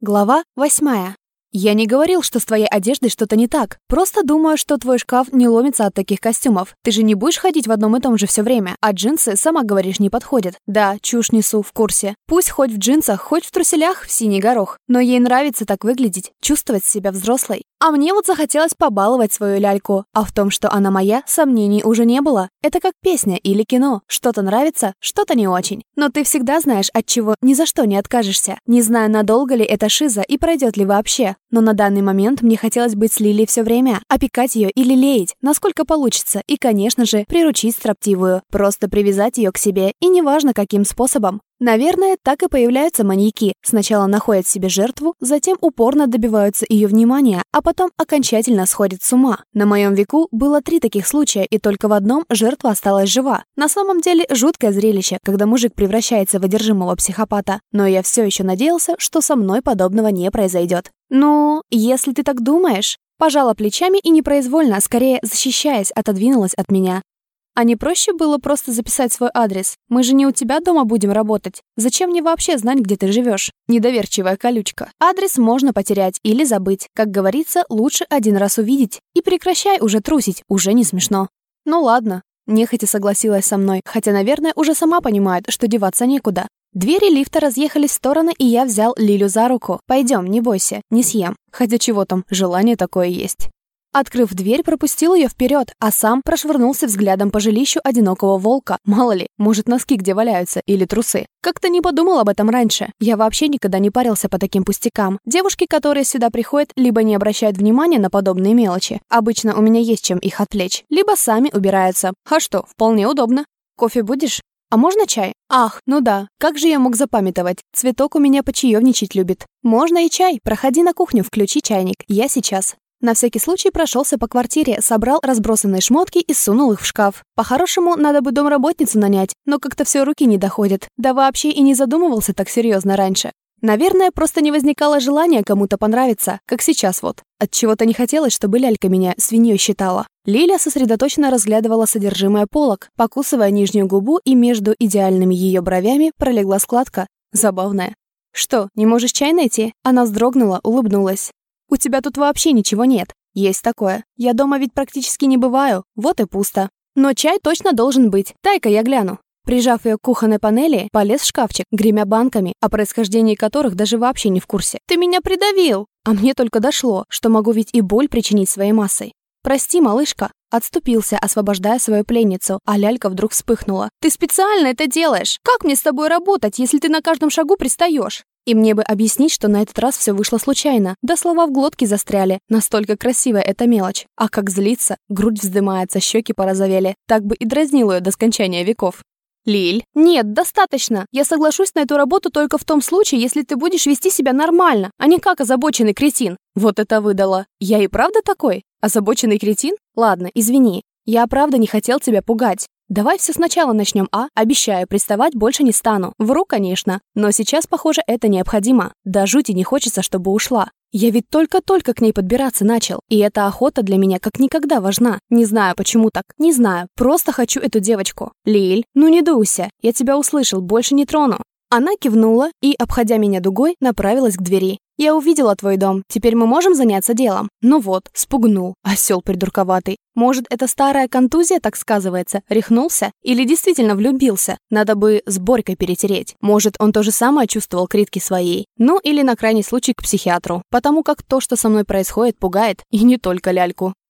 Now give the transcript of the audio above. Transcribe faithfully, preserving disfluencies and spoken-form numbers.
Глава восьмая. Я не говорил, что с твоей одеждой что-то не так. Просто думаю, что твой шкаф не ломится от таких костюмов. Ты же не будешь ходить в одном и том же все время. А джинсы, сама говоришь, не подходят. Да, чушь несу, в курсе. Пусть хоть в джинсах, хоть в труселях в синий горох. Но ей нравится так выглядеть, чувствовать себя взрослой. А мне вот захотелось побаловать свою ляльку. А в том, что она моя, сомнений уже не было. Это как песня или кино. Что-то нравится, что-то не очень. Но ты всегда знаешь, от чего ни за что не откажешься. Не знаю, надолго ли эта шиза и пройдет ли вообще. Но на данный момент мне хотелось быть с Лилей все время, опекать ее или лелеять, насколько получится, и, конечно же, приручить строптивую, просто привязать ее к себе, и неважно каким способом. Наверное, так и появляются маньяки. Сначала находят себе жертву, затем упорно добиваются ее внимания, а потом окончательно сходят с ума. На моем веку было три таких случая, и только в одном жертва осталась жива. На самом деле, жуткое зрелище, когда мужик превращается в одержимого психопата. Но я все еще надеялся, что со мной подобного не произойдет. «Ну, если ты так думаешь...» Пожала плечами и непроизвольно, скорее защищаясь, отодвинулась от меня. «А не проще было просто записать свой адрес? Мы же не у тебя дома будем работать. Зачем мне вообще знать, где ты живешь?» Недоверчивая колючка. Адрес можно потерять или забыть. Как говорится, лучше один раз увидеть. И прекращай уже трусить, уже не смешно. «Ну ладно», — нехотя согласилась со мной, хотя, наверное, уже сама понимает, что деваться некуда. Двери лифта разъехались в стороны, и я взял Лилю за руку. «Пойдем, не бойся, не съем». Хотя чего там, желание такое есть. Открыв дверь, пропустил ее вперед, а сам прошвырнулся взглядом по жилищу одинокого волка. Мало ли, может, носки где валяются или трусы. Как-то не подумал об этом раньше. Я вообще никогда не парился по таким пустякам. Девушки, которые сюда приходят, либо не обращают внимания на подобные мелочи. Обычно у меня есть чем их отвлечь. Либо сами убираются. А что, вполне удобно. «Кофе будешь? А можно чай? Ах, ну да, как же я мог запамятовать? Цветок у меня почаевничать любит. Можно и чай. Проходи на кухню, включи чайник. Я сейчас». На всякий случай прошелся по квартире, собрал разбросанные шмотки и сунул их в шкаф. По-хорошему, надо бы домработницу нанять, но как-то все руки не доходят. Да вообще и не задумывался так серьезно раньше. Наверное, просто не возникало желания кому-то понравиться, как сейчас вот. Отчего-то не хотелось, чтобы лялька меня свиньей считала. Лиля сосредоточенно разглядывала содержимое полок, покусывая нижнюю губу, и между идеальными ее бровями пролегла складка. Забавная. «Что, не можешь чай найти?» Она вздрогнула, улыбнулась. «У тебя тут вообще ничего нет». «Есть такое. Я дома ведь практически не бываю, вот и пусто. Но чай точно должен быть. Дай-ка я гляну». Прижав ее к кухонной панели, полез в шкафчик, гремя банками, о происхождении которых даже вообще не в курсе. «Ты меня придавил!» А мне только дошло, что могу ведь и боль причинить своей массой. «Прости, малышка». Отступился, освобождая свою пленницу, а лялька вдруг вспыхнула. «Ты специально это делаешь? Как мне с тобой работать, если ты на каждом шагу пристаешь?» И мне бы объяснить, что на этот раз все вышло случайно. Да слова в глотке застряли. Настолько красивая эта мелочь. А как злится, грудь вздымается, щеки порозовели. Так бы и дразнил ее до скончания веков. «Лиль?» «Нет, достаточно. Я соглашусь на эту работу только в том случае, если ты будешь вести себя нормально, а не как озабоченный кретин». Вот это выдало. Я и правда такой? Озабоченный кретин? Ладно, извини. Я правда не хотел тебя пугать. Давай все сначала начнем, а? Обещаю, приставать больше не стану. Вру, конечно. Но сейчас, похоже, это необходимо. До жути не хочется, чтобы ушла. Я ведь только-только к ней подбираться начал. И эта охота для меня как никогда важна. Не знаю, почему так. Не знаю. Просто хочу эту девочку. Лиль, ну не дуйся. Я тебя услышал, больше не трону. Она кивнула и, обходя меня дугой, направилась к двери. «Я увидела твой дом. Теперь мы можем заняться делом?» Ну вот, спугнул. Осел придурковатый. Может, это старая контузия так сказывается? Рехнулся? Или действительно влюбился? Надо бы с Борькой перетереть. Может, он то же самое чувствовал к Ритке своей. Ну, или на крайний случай к психиатру. Потому как то, что со мной происходит, пугает. И не только ляльку.